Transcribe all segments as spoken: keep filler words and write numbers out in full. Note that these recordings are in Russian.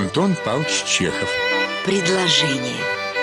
Антон Павлович Чехов. Предложение.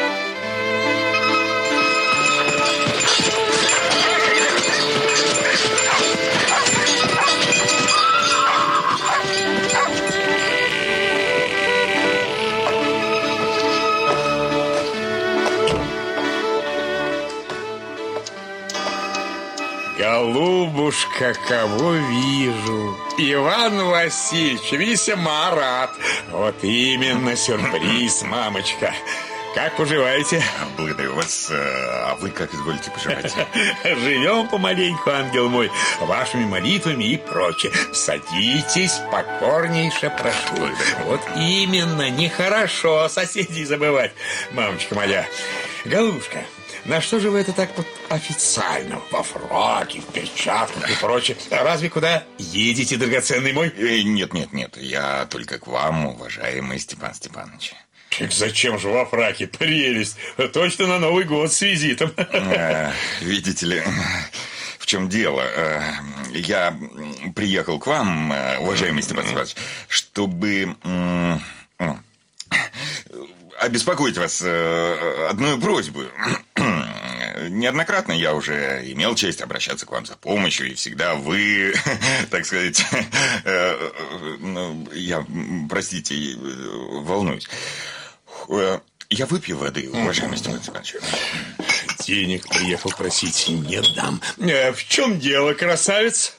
Голубушка, кого вижу? Иван Васильевич, весьма рад. Вот именно сюрприз, мамочка. Как поживаете? Благодарю вас. А вы как изволите поживать? Живем помаленьку, ангел мой, вашими молитвами и прочее. Садитесь, покорнейше прошу. Вот именно, нехорошо соседей забывать, мамочка моя. Голубушка, на что же вы это так вот официально? Во фраке, в перчатках и прочее. А разве куда едете, драгоценный мой? Нет, нет, нет. Я только к вам, уважаемый Степан Степанович. Так зачем же во фраке? Прелесть. Точно на Новый год с визитом. А, видите ли, в чем дело? Я приехал к вам, уважаемый Степан Степанович, чтобы обеспокоить вас одной просьбой. Неоднократно я уже имел честь обращаться к вам за помощью, и всегда вы, так сказать, я, простите, волнуюсь. Я выпью воды, уважаемый Степан Степанович. Денег приехал просить, не дам. В чем дело, красавец?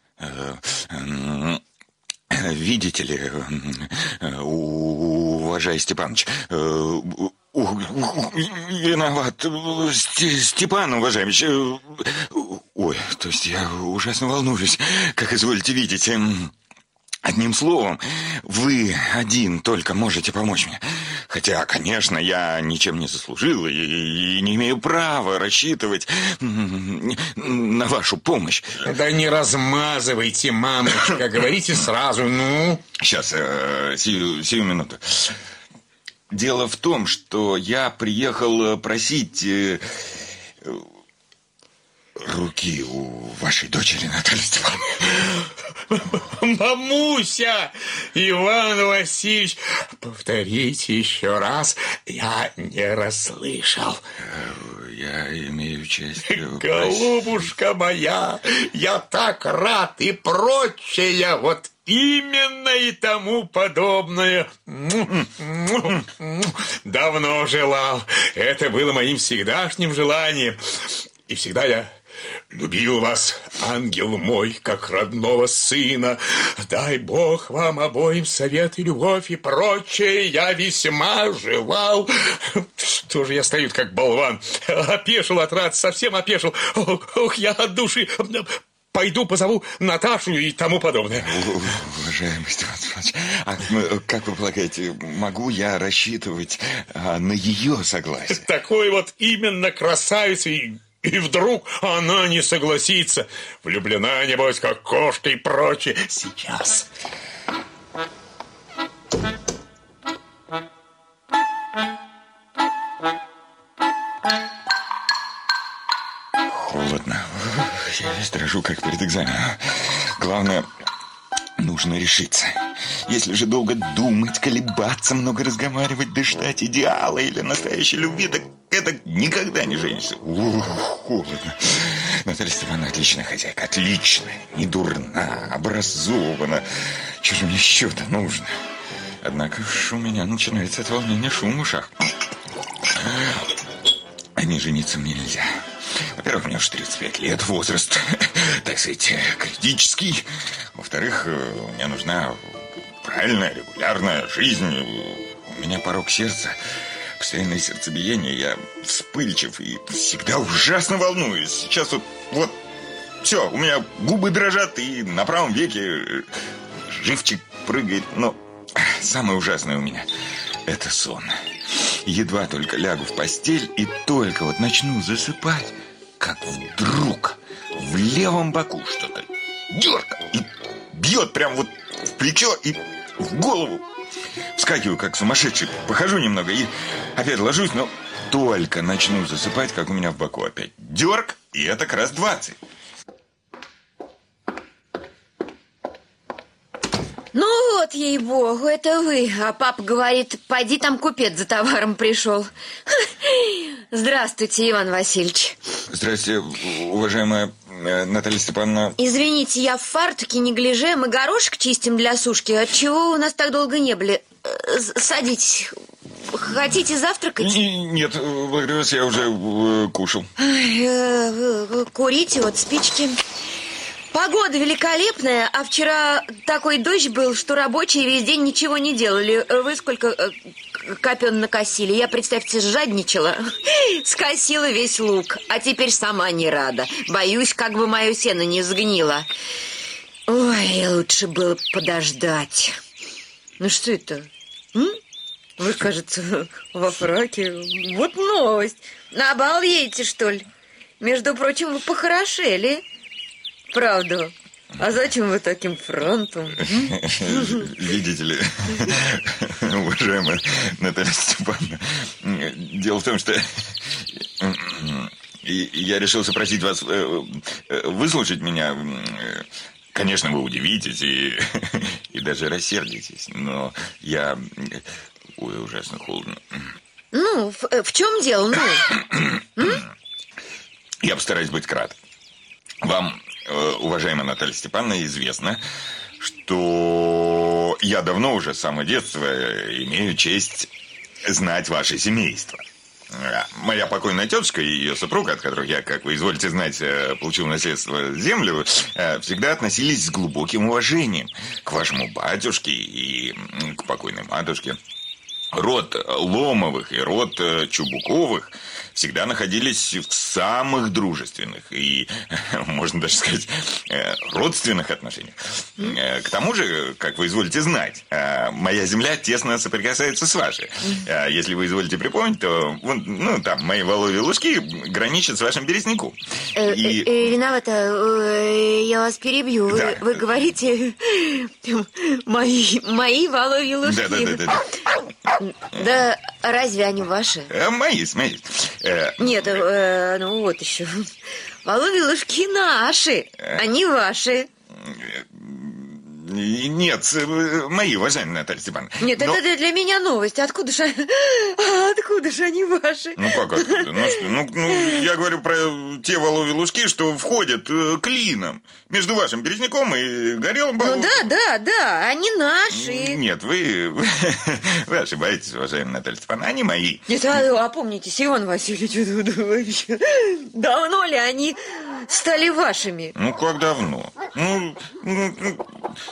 Видите ли, уважаемый Степанович, виноват, Степан, уважаемый. Ой, то есть я ужасно волнуюсь, как изволите видеть. Одним словом, вы один только можете помочь мне. Хотя, конечно, я ничем не заслужил и, и не имею права рассчитывать на вашу помощь. Да не размазывайте, мамочка, говорите сразу, ну. Сейчас, э, сию, сию минуту. Дело в том, что я приехал просить э, руки у вашей дочери Натальи Степановны. Мамуся! Иван Васильевич, повторите еще раз, я не расслышал. Я имею честь... Голубушка моя, я так рад и прочее, вот именно и тому подобное. Давно желал. Это было моим всегдашним желанием. И всегда я любил вас, ангел мой, как родного сына. Дай Бог вам обоим совет и любовь и прочее. Я весьма желал. Что же я стою как болван? Опешил от радости, совсем опешил. Ох, ох, я от души... Пойду позову Наташу и тому подобное. Уважаемый Степан Степанович, а как вы полагаете, могу я рассчитывать а, на ее согласие? Такой вот именно красавица, и, и вдруг она не согласится. Влюблена, небось, как кошка и прочее. Сейчас. Холодно. Я весь дрожу, как перед экзаменом. Главное, нужно решиться. Если же долго думать, колебаться, много разговаривать, да ждать идеала или настоящей любви, так это никогда не женишься. Ух, холодно. Наталья Степановна отличная хозяйка, отличная, не дурна, образована. Чего же мне еще-то нужно? Однако ж у меня начинается от волнения шум в ушах. А не жениться мне нельзя. Во-первых, мне уже тридцать пять лет, возраст, так сказать, критический. Во-вторых, мне нужна правильная, регулярная жизнь. У меня порог сердца, постоянное сердцебиение. Я вспыльчив и всегда ужасно волнуюсь. Сейчас вот, вот, все, у меня губы дрожат, и на правом веке живчик прыгает. Но самое ужасное у меня – это сон. Едва только лягу в постель и только вот начну засыпать, как вдруг в левом боку что-то дергает и бьет прям вот в плечо и в голову. Вскакиваю, как сумасшедший, похожу немного и опять ложусь, но только начну засыпать, как у меня в боку опять дерг, и это как раз двадцать. Ну вот, ей-богу, это вы. А папа говорит, пойди, там купец за товаром пришел. Здравствуйте, Иван Васильевич. Здравствуйте, уважаемая Наталья Степановна. Извините, я в фартуке, неглиже. Мы горошек чистим для сушки. Отчего у нас так долго не были? Садитесь. Хотите завтракать? Нет, благодарю вас, я уже кушал. Курите, вот спички. Погода великолепная, а вчера такой дождь был, что рабочие весь день ничего не делали. Вы сколько копен накосили? Я, представьте, жадничала. Скосила весь лук, а теперь сама не рада. Боюсь, как бы мое сено не сгнило. Ой, лучше было подождать. Ну что это? М? Вы, кажется, во фраке. Вот новость. На бал едете, что ли? Между прочим, вы похорошели. Правда. А зачем вы таким фронтом? Видите ли, уважаемая Наталья Степановна, дело в том, что я решился просить вас выслушать меня. Конечно, вы удивитесь и, и даже рассердитесь, но я... Ой, ужасно холодно. Ну, в, в чем дело? Ну? Я постараюсь быть краток. Вам, уважаемая Наталья Степановна, известно, что я давно уже с самого детства имею честь знать ваше семейство. Моя покойная тетушка и ее супруг, от которых я, как вы изволите знать, получил наследство землю, всегда относились с глубоким уважением к вашему батюшке и к покойной матушке. Род Ломовых и род Чубуковых всегда находились в самых дружественных и, можно даже сказать, родственных отношениях. К тому же, как вы изволите знать, моя земля тесно соприкасается с вашей. Если вы изволите припомнить, то ну, там мои Воловьи Лужки граничат с вашим Березняком. И... Виновата, я вас перебью. Да. Вы, вы говорите мои, мои Воловьи Лужки. Да, да, да, да. Да разве они ваши? Мои, мои. Нет, э, ну вот еще. Воловьи Лужки наши, они ваши. Нет, мои, уважаемые Наталья Степановна. Нет, но... это для меня новость. Откуда же, откуда же они ваши? Ну как откуда? Ну, что? Ну, ну, я говорю про те Воловьи Лужки, что входят клином между вашим Березняком и Горелым болотом. Ну да, да, да, они наши. Нет, вы, вы, вы ошибаетесь, уважаемая Наталья Степановна, они мои. Нет, а, опомнитесь, Иван Васильевич, вообще. Давно ли они стали вашими? Ну как давно? Ну, ну,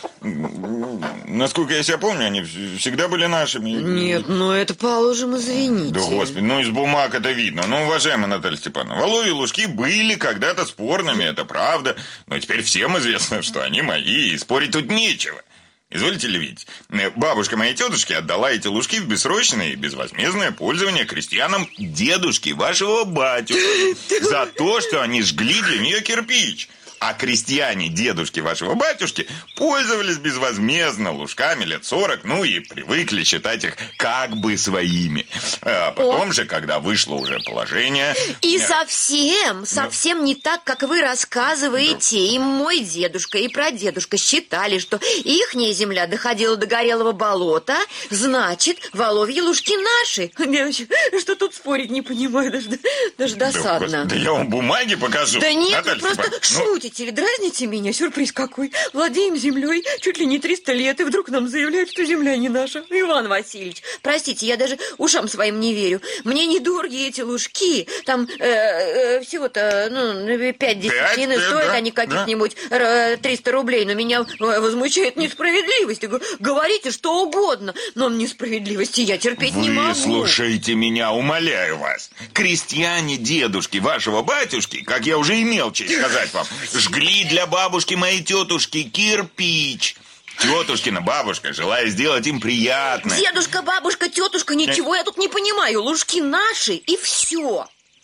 ну, насколько я себя помню, они всегда были нашими. Нет, ну это, положим, извините. Да, господи, ну из бумаг это видно. Ну, уважаемая Наталья Степановна, Воловьи Лужки были когда-то спорными, это правда. Но теперь всем известно, что они мои, и спорить тут нечего. Изволите ли видеть, бабушка моей тетушки отдала эти лужки в бессрочное и безвозмездное пользование крестьянам дедушки вашего батюшки за то, что они жгли для нее кирпич. А крестьяне дедушки вашего батюшки пользовались безвозмездно лужками лет сорок, ну и привыкли считать их как бы своими. А потом О. же, когда вышло уже положение... И совсем, совсем да. не так, как вы рассказываете. Да. И мой дедушка, и прадедушка считали, что ихняя земля доходила до Горелого болота, значит, Воловьи Лужки наши. Я что тут спорить не понимаю, даже, даже досадно. Да, да я вам бумаги покажу. Да нет, Наталья, вы просто шутите. Или дразните меня, сюрприз какой. Владеем землей чуть ли не триста лет, и вдруг нам заявляют, что земля не наша. Иван Васильевич, простите, я даже ушам своим не верю. Мне недорогие эти лужки. Там э, э, всего-то ну, пять десятин, и стоят да, они каких-нибудь да. триста рублей. Но меня возмущает несправедливость. Говорите что угодно, но несправедливости я терпеть Вы не могу. Вы слушайте меня, умоляю вас. Крестьяне дедушки вашего батюшки, как я уже имел честь сказать вам, жгли для бабушки моей тетушки кирпич. Тетушкина бабушка, желая сделать им приятно. Дедушка, бабушка, тетушка, ничего я тут не понимаю. Лужки наши, и все.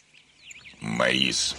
Моис.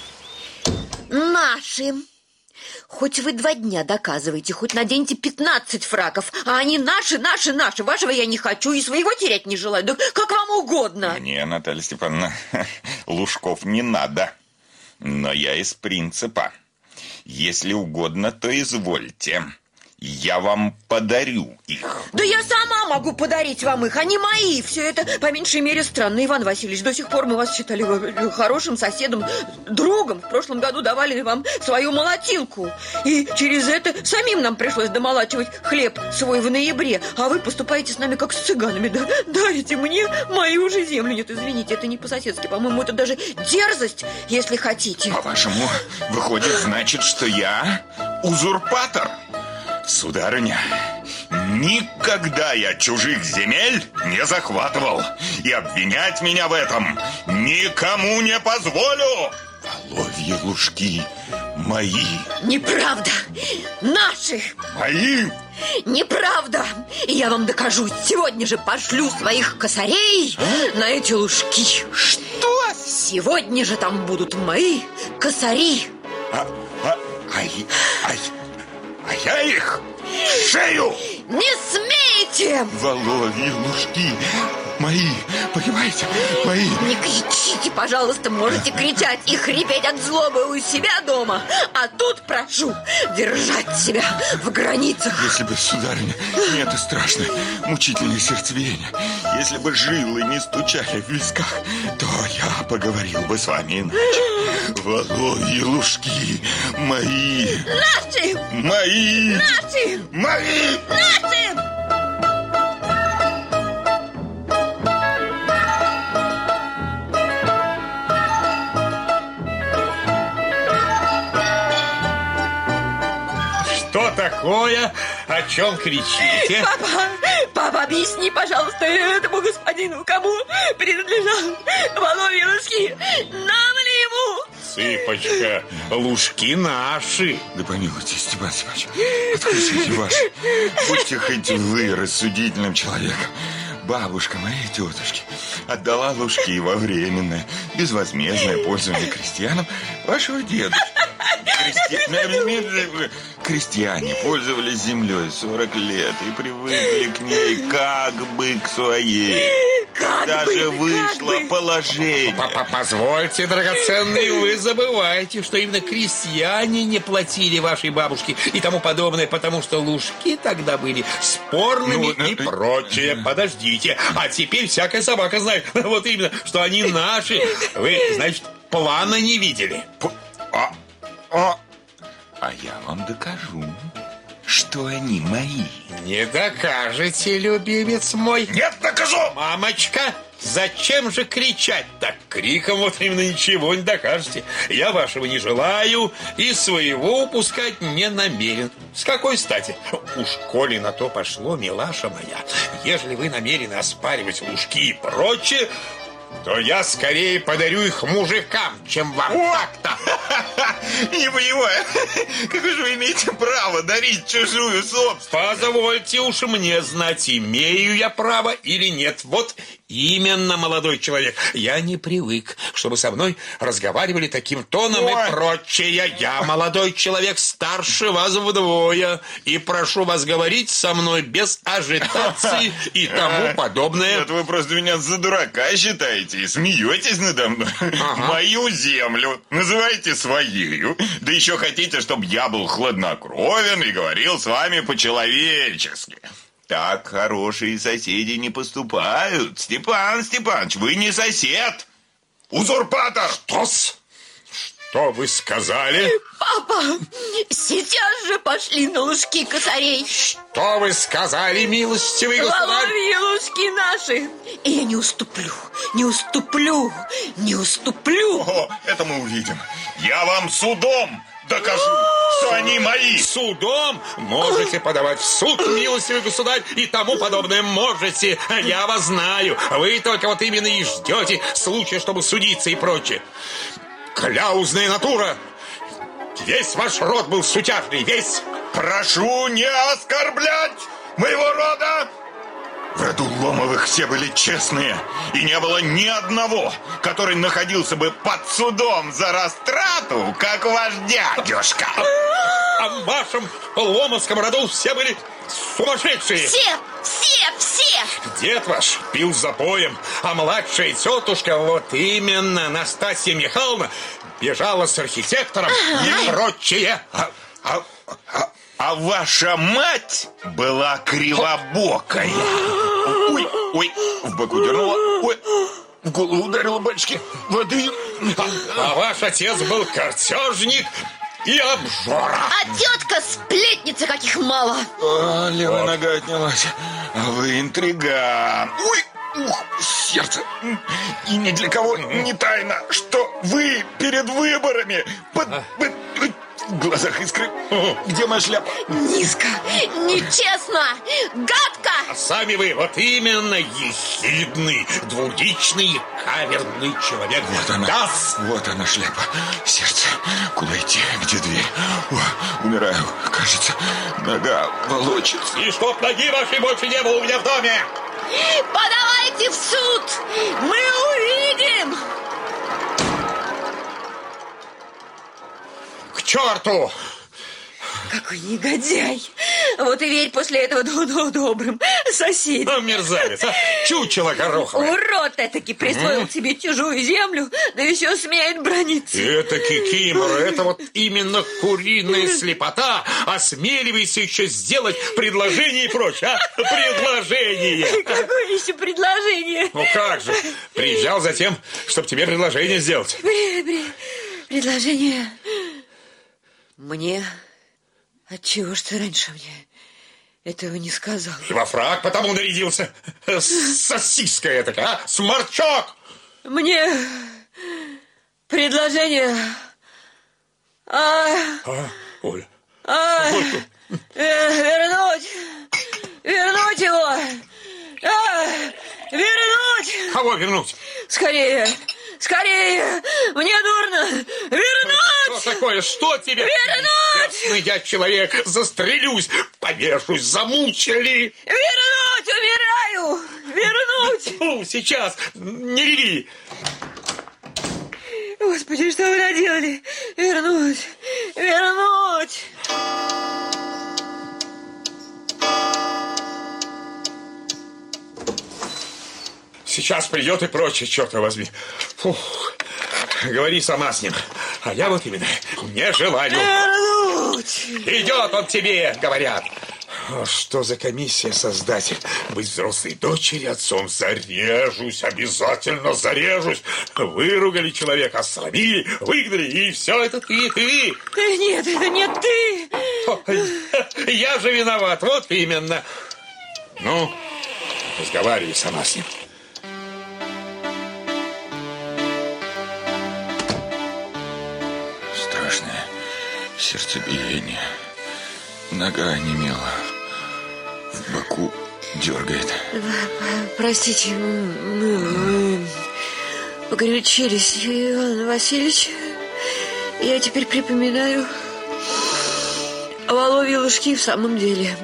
Наши. Хоть вы два дня доказываете, хоть наденьте пятнадцать фраков, а они наши, наши, наши. Вашего я не хочу и своего терять не желаю. Да как вам угодно. Мне, Наталья Степановна, лужков не надо. Но я из принципа. Если угодно, то извольте. я вам подарю их. Да я сама могу подарить вам их, они мои. Все это, по меньшей мере, странно, Иван Васильевич. До сих пор мы вас считали хорошим соседом, другом. В прошлом году давали вам свою молотилку. И через это самим нам пришлось домолачивать хлеб свой в ноябре. А вы поступаете с нами как с цыганами, да? Дарите мне мою же землю. Нет, извините, это не по-соседски. По-моему, это даже дерзость, если хотите. По-вашему, выходит, значит, что я узурпатор? Сударыня, никогда я чужих земель не захватывал. И обвинять меня в этом никому не позволю. Воловьи лужки мои. Неправда. Наши. Мои? Неправда. И я вам докажу. Сегодня же пошлю своих косарей а? на эти лужки. Что? Сегодня же там будут мои косари. А, а, ай, ай. А я их в шею! Не смейте! Воловьи лужки мои, понимаете, мои. Не кричите, пожалуйста, можете кричать и хрипеть от злобы у себя дома. А тут прошу держать себя в границах. Если бы, сударыня, не это страшное, мучительное сердцебиение, если бы жилы не стучали в висках, то я поговорил бы с вами иначе. Воловьи лужки мои. Наши! Мои! Наши! Мои! Наши! Что такое? О чем кричите? Папа, папа, объясни, пожалуйста, этому господину, кому принадлежат воловьи лужки. Нам ли ему? Цыпочка, лужки наши. Да помилуйте, Степан Степанович, откусите ваши. Будьте хоть вы рассудительным человеком. Бабушка моей тетушки отдала лужки во временное, безвозмездное пользование крестьянам вашего дедушки. Крести... Крестьяне пользовались землей сорок лет и привыкли к ней как бы к своей. Как Даже бы, вышло как бы. положение. Позвольте, драгоценный, вы забываете, что именно крестьяне не платили вашей бабушке и тому подобное, потому что лужки тогда были спорными ну, и ну, прочее. Подождите, а теперь всякая собака знает, вот именно, что они наши. Вы, значит, плана не видели. А, а, а я вам докажу, что они мои. Не докажете, любимец мой. Нет, докажу! Мамочка, зачем же кричать так? Криком вот именно ничего не докажете. Я вашего не желаю и своего упускать не намерен. С какой стати? Уж коли на то пошло, милаша моя, ежели вы намерены оспаривать лужки и прочее, то я скорее подарю их мужикам, чем вам. Так-то. Не понимаю, какое же вы имеете право дарить чужую собственность? Позвольте уж мне знать, имею я право или нет. Вот именно, молодой человек. Я не привык, чтобы со мной разговаривали таким тоном. Ой. И прочее. Я, молодой человек, старше вас вдвое. И прошу вас говорить со мной без ажитации и тому подобное. Это вы просто меня за дурака считаете и смеетесь надо мной. Ага. Мою землю называете своею. Да еще хотите, чтобы я был хладнокровен и говорил с вами по-человечески. Так хорошие соседи не поступают. Степан Степанович, вы не сосед. Узурпатор. Что-с? Что вы сказали? Папа, сейчас же пошли на лужки косарей. Что вы сказали, милостивый государь? Воловьи лужки наши. И я не уступлю, не уступлю, не уступлю. О, это мы увидим. Я вам судом докажу, что они мои. Судом? Можете подавать в суд, милостивый государь, и тому подобное можете. Я вас знаю. Вы только вот именно и ждете случая, чтобы судиться и прочее. Кляузная натура. Весь ваш род был сутяжный, весь. Прошу не оскорблять моего рода. В роду Ломовых все были честные, и не было ни одного, который находился бы под судом за растрату, как ваш дядюшка. А в вашем Ломовском роду все были сумасшедшие. Все, все, все. Дед ваш пил запоем, а младшая тетушка, вот именно, Настасья Михайловна, бежала с архитектором ага. и прочее. А, а, а, А ваша мать была кривобокая. Ой, ой, в боку дернула. Ой, в голову ударила, батюшки, воды. А, а ваш отец был картежник и обжора. А тетка сплетница, каких мало. А, левая вот. Нога отнялась. А вы интриган. Ой, ух, сердце. И ни для кого не тайна, что вы перед выборами под... под... В глазах искры. Где моя шляпа? Низко, нечестно, гадко. А сами вы вот именно ехидный, двуличный, каверный человек. Вот она, да. Вот она шляпа. Сердце, куда идти, где дверь? О, умираю, кажется, нога волочится. И чтоб ноги вашей больше не было у меня в доме. Подавайте в суд, мы увидим. К черту! Какой негодяй! Вот и верь после этого добрым соседям. Ну, мерзавец, а? Чучело гороховое. Урод этаки присвоил mm. себе чужую землю, да еще смеет брониться. Это кикимора, это вот именно куриная слепота. Осмеливайся еще сделать предложение и прочее, а? Предложение! Какое еще предложение? Ну как же, приезжал за тем, чтобы тебе предложение сделать. При, при, предложение... Мне? Отчего ж ты раньше мне этого не сказал? Во фрак потому нарядился. Сосиска эта, а? Сморчок! Мне предложение... А... А, Оля. А... Вернуть... Вернуть его! А... Вернуть! Кого вернуть? Скорее! Скорее! Мне дурно! Вернуть! Что такое? Что тебе? Вернуть! Ясно, я человек, застрелюсь, повешусь, замучили. Вернуть! Умираю! Вернуть! Ну, сейчас, не реви. Господи, что вы наделали? Вернуть! Вернуть! Сейчас придет и прочее, черт возьми. Фух. Говори сама с ним. А я вот именно не желаю. Вернуть! Идет он тебе, говорят. Что за комиссия, создатель? Быть взрослой дочери отцом. Зарежусь, обязательно зарежусь. Выругали человека, ослабили, выгнали, и все это ты, ты. Нет, это не ты. Я же виноват, вот именно. Ну, разговаривай сама с ним. Страшное сердцебиение. Нога онемела. В боку дергает. Простите, мы погорячились, Иван Васильевич. Я теперь припоминаю, воловьи лужки в самом деле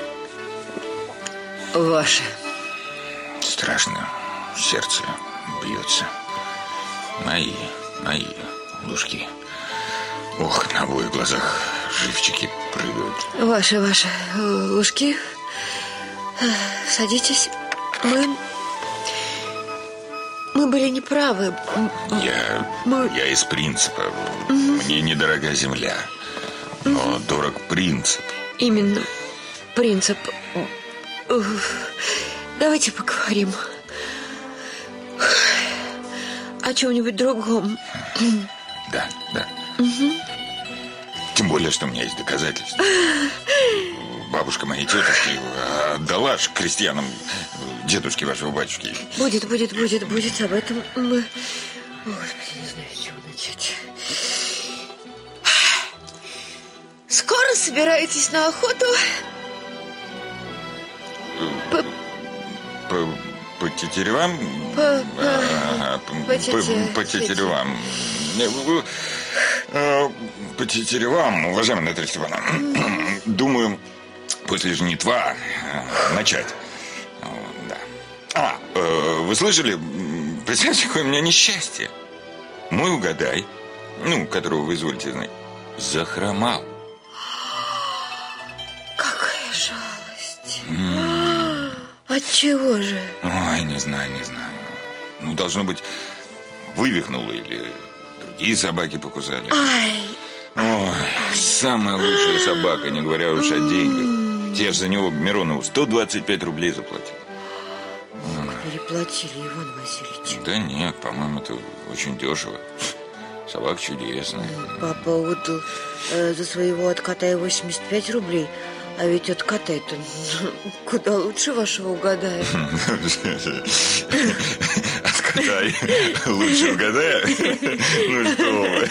ваши. Страшно. Сердце бьется. Мои, мои лужки. Ох, на обоих глазах живчики прыгают. Ваши, ваши лужки. Садитесь. Мы... Мы были неправы. Я... Мы... Я из принципа. Угу. Мне недорога земля. Но угу. дорог принцип. Именно. Принцип. Давайте поговорим о чем-нибудь другом. Да, да. Угу. Тем более, что у меня есть доказательства. Бабушка моей тетушки отдала ж крестьянам дедушки вашего батюшки. Будет, будет, будет, будет. Об этом мы... Господи, не знаю, с чего начать. Скоро собираетесь на охоту? По... По... По тетеревам? По... А, по... По тетеревам. По тетеревам, уважаемая Наталья Степановна. Думаю, после жнитва начать. Да. А, вы слышали? Представьте, какое у меня несчастье. Мой угадай, ну, которого вы изволите знать, захромал. Какая жалость. Mm. Отчего же? Ой, не знаю, не знаю. Ну, должно быть, вывихнуло или другие собаки покусали. Ай, Ой, самая лучшая собака, не говоря уж о деньгах. Я же за него Миронову сто двадцать пять рублей заплатил. Переплатили, Иван Васильевич. Да нет, по-моему, это очень дешево. Собака чудесная. Папа отдал э, за своего от Катая восемьдесят пять рублей. А ведь от Катай-то куда лучше вашего Угадая. От Катай лучше Угадая? Ну что вы.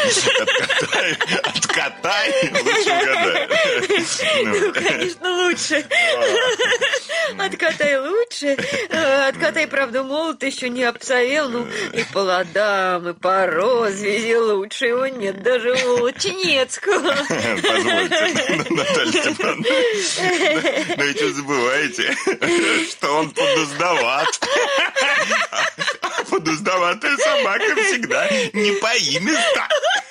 От Катай лучше Угадая. Ну, конечно, лучше. От Катай лучше. От Катай, правда, молод еще не обцавел. Ну, и по ладам, и по розвязи лучше его нет. Даже у Волчинецкого. Позвольте, Наталья Степановна. Но ведь вы забываете, что он подуздоват. А подуздоватая собака всегда не поимиста.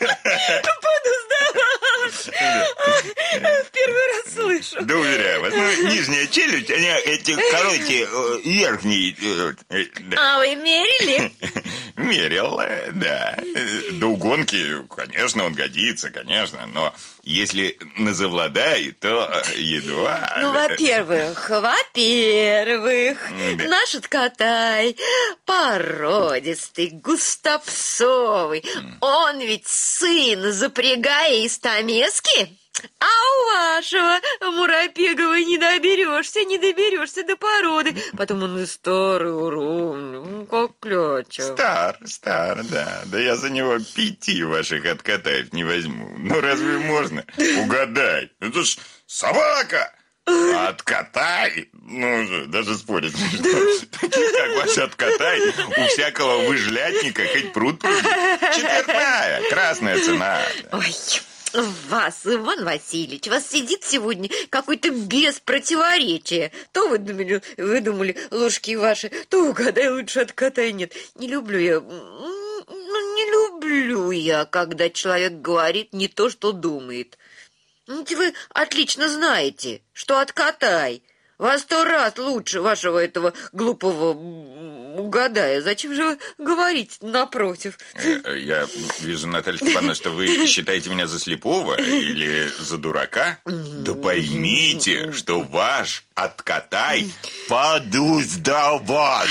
Подуздоват. В первый раз слышу. Да уверяю вас, ну, нижняя челюсть, они эти, короче, верхние. А вы мерили? Мерил, да. До угонки, конечно, он годится, конечно, но если на завладай, то едва. Ну, во-первых, во-первых, Да. наш Катай породистый, густопсовый. Он ведь сын запрягая из Томески. А у вашего Муропегова не доберешься, не доберешься до породы. Потом он и старый, ровный, как кляча. Стар, стар, да. Да я за него пяти ваших откатаев не возьму. Ну, разве можно? Угадай. Это ж собака! А откатай? Ну, даже спорить не что. Такие, как ваш откатай, у всякого выжлятника хоть пруд пруд. Четвертная, красная цена. Ой, вас, Иван Васильевич, вас сидит сегодня какой-то без противоречия. То вы думали, выдумали ложки ваши, то Угадай лучше от Катай нет. Не люблю я, ну, не люблю я, когда человек говорит не то, что думает. Ведь вы отлично знаете, что от Катай во сто раз лучше вашего этого глупого Угадая. Зачем же вы говорите напротив? Я вижу, Наталья Степановна, что вы считаете меня за слепого или за дурака. Да поймите, что ваш откатай подуздоват.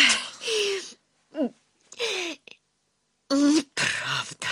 Неправда.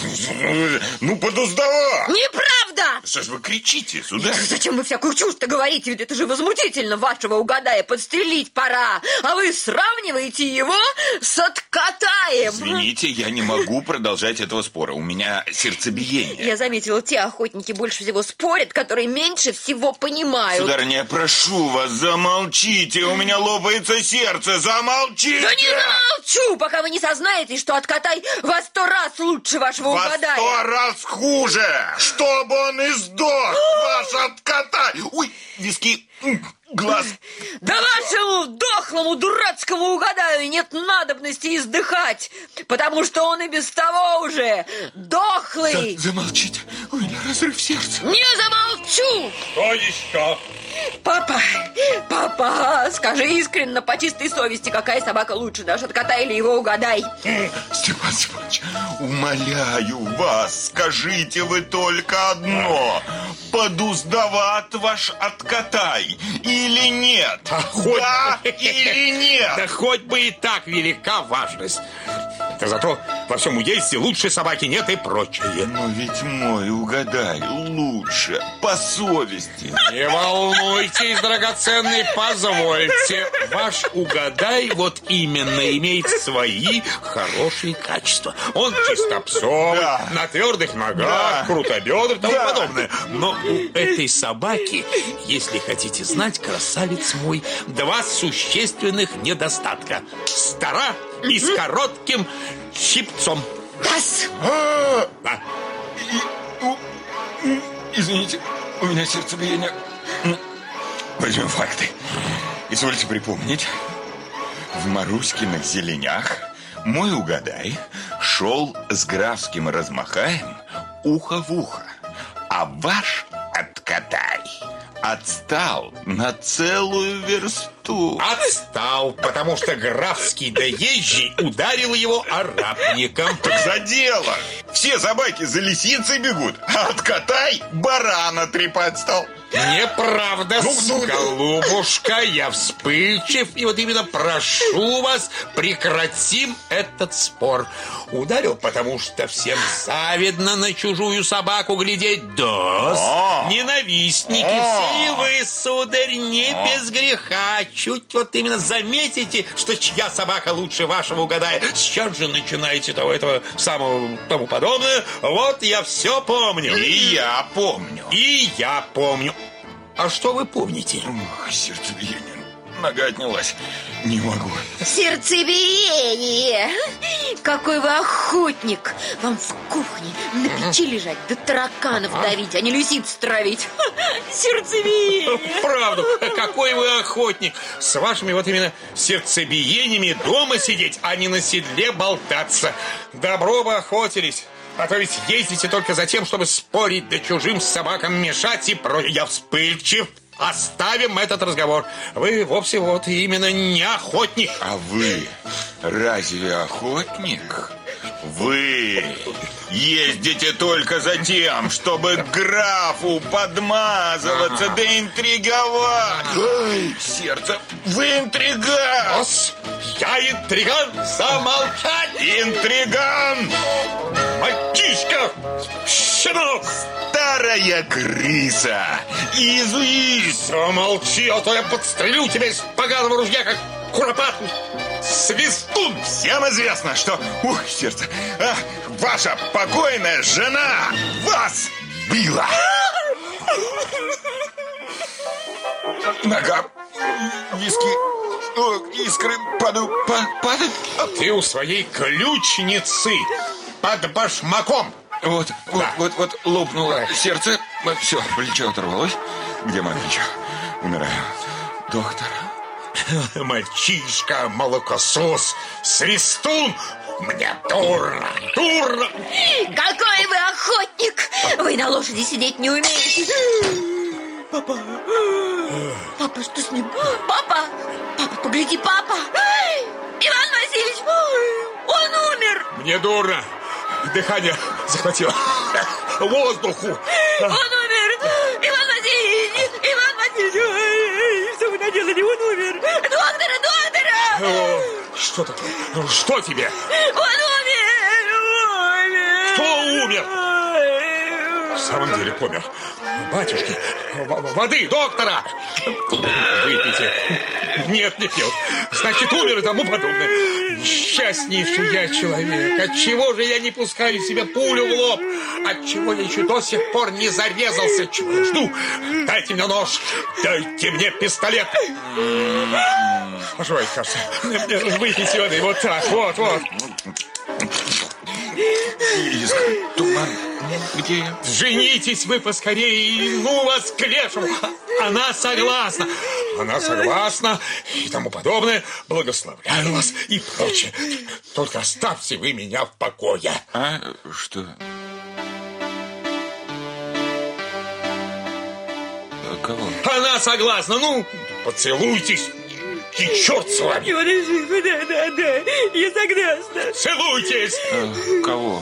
Ну, подуздоват. Неправда! Что ж вы кричите, сударь? Зачем вы всякую чушь-то говорите? Ведь это же возмутительно. Вашего Угадая подстрелить пора. А вы сравниваете его с Откатаем. Извините, я не могу продолжать этого спора. У меня сердцебиение. Я заметила, те охотники больше всего спорят, которые меньше всего понимают. Сударыня, я прошу вас, замолчите. У меня лопается сердце. Замолчите! Да не замолчу, пока вы не сознаетесь, что Откатай во сто раз лучше вашего Во Угадая. сто раз хуже! Чтобы он и сдох, ваш Откатай! Ой, виски, глаз. Да вашему дохлому дурацкому Угадаю нет надобности издыхать, потому что он и без того уже дохлый. За- замолчите, у меня разрыв сердца. Не замолчу! Что еще? Папа, папа, скажи искренне, по чистой совести, какая собака лучше, наш Откатай или его Угадай? Степан Степанович, умоляю вас, скажите вы только одно. Подуздоват ваш Откатай или нет? А хоть- Да или нет? Да хоть бы и так велика важность. Да зато во всем уезде лучшей собаки нет и прочее. Но ведь мой Угадай лучше, по совести. Не волнуйтесь, драгоценный, позвольте. Ваш Угадай вот именно имеет свои хорошие качества. Он чистопсовый, Да. на твердых ногах, Да. крутобедр и тому Да. подобное. Но у этой собаки, если хотите знать, красавец мой, два существенных недостатка. Стара и с коротким щипцом. Тасс! А, Да. у- Извините, у меня сердцебиение. Возьмем факты. Извольте припомнить. В Маруськиных зеленях мой Угадай шел с графским размахаем ухо в ухо, а ваш Откатай отстал на целую версту. что? Отстал, потому что графский доезжий ударил его арапником. Так за дело! Все собаки за лисицей бегут, а от котай барана трепать стал. Неправда, ну, голубушка, я вспыльчив, и вот именно прошу вас, прекратим этот спор. Ударил, потому что всем завидно на чужую собаку глядеть. Да, ненавистники, все вы, сударь, не без греха. Чуть вот именно заметите, что чья собака лучше вашего угадает. Сейчас же начинаете того, этого самого, тому подобное. Вот я все помню. И я помню. И я помню. А что вы помните? Ох, сердцебиение. Нога отнялась. Не могу. Сердцебиение. Какой вы охотник. Вам в кухне на печи лежать, да тараканов давить, а не лисиц травить. Сердцебиение. Правду. Какой вы охотник. С вашими вот именно сердцебиениями дома сидеть, а не на седле болтаться. Добро бы охотились. А то ведь ездите только за тем, чтобы спорить, да чужим собакам мешать и прочее. Я вспыльчив. Оставим этот разговор. Вы вовсе вот именно не охотник. А вы разве охотник? Вы ездите только за тем, чтобы графу подмазываться, ага. да интриговать. Ой, сердце, вы интриган. Я интриган, замолчать. Интриган. Мальчишка, щенок. Старая крыса, иезуит. Замолчи, а то я подстрелю тебя из поганого ружья, как куропатку. Свистун. Всем известно, что, ух, сердце, а, ваша покойная жена вас била. Нога, виски, о, искры падают, падают. Ты у своей ключницы под башмаком. Вот, вот, да. вот, вот, лопнуло да. сердце. Все, плечо оторвалось. Где мое плечо? Умираю. Доктор. Мальчишка, молокосос, свистун. Мне дурно, дурно. Какой вы охотник. Вы на лошади сидеть не умеете. Папа. Папа, что с ним? Папа. Папа, погляди, папа. Иван Васильевич, он умер. Мне дурно. Дыхание захватило. Воздуху. Он умер. Иван Васильевич. Иван Васильевич. Что вы наделали? Он умер. Доктора, доктора. О, что такое? Ну, что тебе? Он умер. Умер. Кто умер? В самом деле помер. Батюшки, воды, доктора. Выпейте. Нет, нет, нет. Значит, умер и тому подобное. Несчастнейший я человек. Отчего же я не пускаю себе пулю в лоб? Отчего я еще до сих пор не зарезался? Чего я жду? Дайте мне нож. Дайте мне пистолет. Пожалуйста, кажется. Выпейте воды. Вот так, вот, вот. Искра, туман. Где я? Женитесь вы поскорее, и ну вас к лешему. Она согласна. Она согласна и тому подобное. Благословляю вас и прочее. Только оставьте вы меня в покое. А что? Кого? Она согласна. Ну, поцелуйтесь. И черт с вами. Он жив, да, да, да. Я согласна. Целуйтесь. А, кого?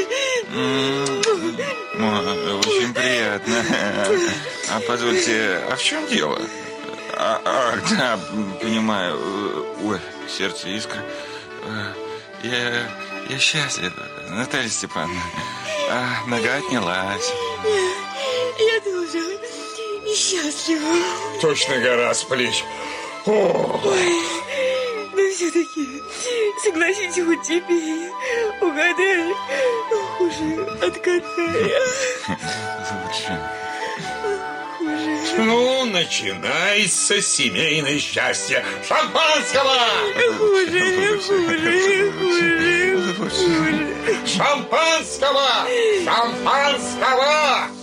Очень приятно. А позвольте, а в чем дело? А, а, да, понимаю. Ой, сердце искра. Я, я счастлив, Наталья Степановна. А, нога отнялась. Я тоже счастлива. Точно гора с плеч. Ой, но все-таки согласитесь, хоть теперь угадай, хуже от кота. Лучше. Хуже. Ну, начинается семейное счастье. Шампанского! Хуже, хуже, хуже, хуже. Шампанского! Шампанского!